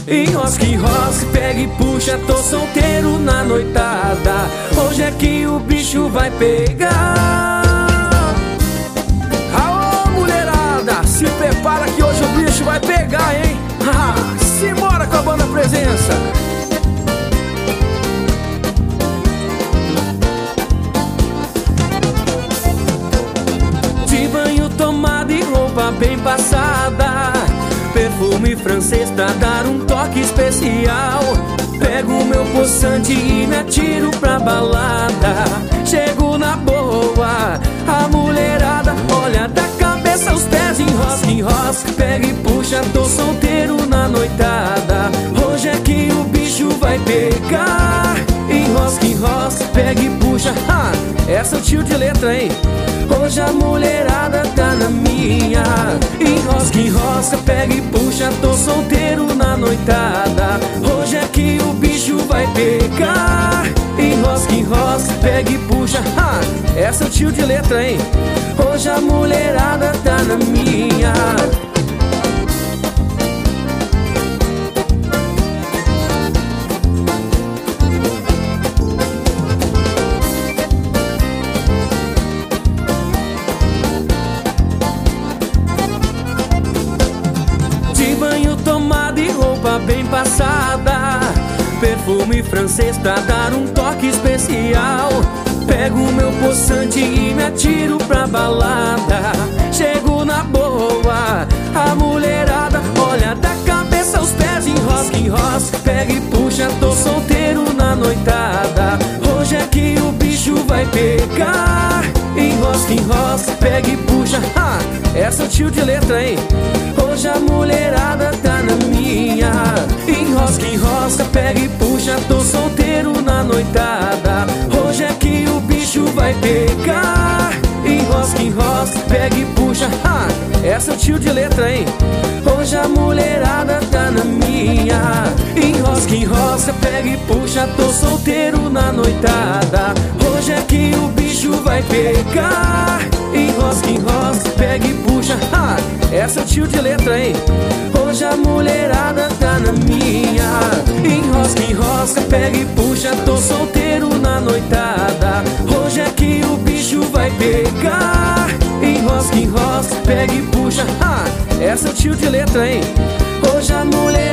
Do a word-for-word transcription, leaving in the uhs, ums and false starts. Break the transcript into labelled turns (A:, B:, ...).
A: Enrosca, enrosca, pega e puxa, tô solteiro na noitada. Hoje é que o bicho vai pegar. Aô, mulherada, se prepara que hoje o bicho vai pegar, hein? Simbora com a banda Presença. De banho tomado e roupa bem passada, perfume francês pra dar um toque especial. Pego o meu poçante e me atiro pra balada. Chego na boa, a mulherada olha da cabeça aos pés. Enrosca, enrosca, pega e puxa, tô solteiro na noitada. Hoje é que o bicho vai pegar. Enrosca, enrosca, pega e puxa, ha, essa é o tio de letra, hein? Hoje a mulherada tá na minha. Enrosca, enrosca, pega e puxa, tô solteiro na noitada. Hoje é que o bicho vai pegar. Enrosca, enrosca, pega e puxa, ha, essa é o tio de letra, hein? Hoje a mulherada tá na minha. Tomada e roupa bem passada, perfume francês pra dar um toque especial. Pego o meu poçante e me atiro pra balada. Chego na boa, a mulherada olha da cabeça aos pés. Enrosca, enrosca, pega e puxa, tô solteiro na noitada. Hoje é que o bicho vai pegar. Enrosca, enrosca, pega e puxa, ha, essa é o tio de letra, hein? Hoje a mulherada tá na minha. Enrosca, enrosca, pega e puxa, tô solteiro na noitada. Hoje é que o bicho vai pegar. Enrosca, enrosca, pega e puxa, ha, essa é o tio de letra, hein? Hoje a mulherada tá na minha. Enrosca, enrosca, pega e puxa, tô solteiro na noitada. Hoje é que o bicho vai pegar. Enrosca, enrosca, pega e puxa, ha, essa é o tio de letra, hein? Hoje a mulherada tá na minha. Enrosca, enrosca, pega e puxa, tô solteiro na noitada. Hoje é que o bicho vai pegar. Enrosca, enrosca, pega e puxa, ha, essa é o tio de letra, hein? Hoje a mulher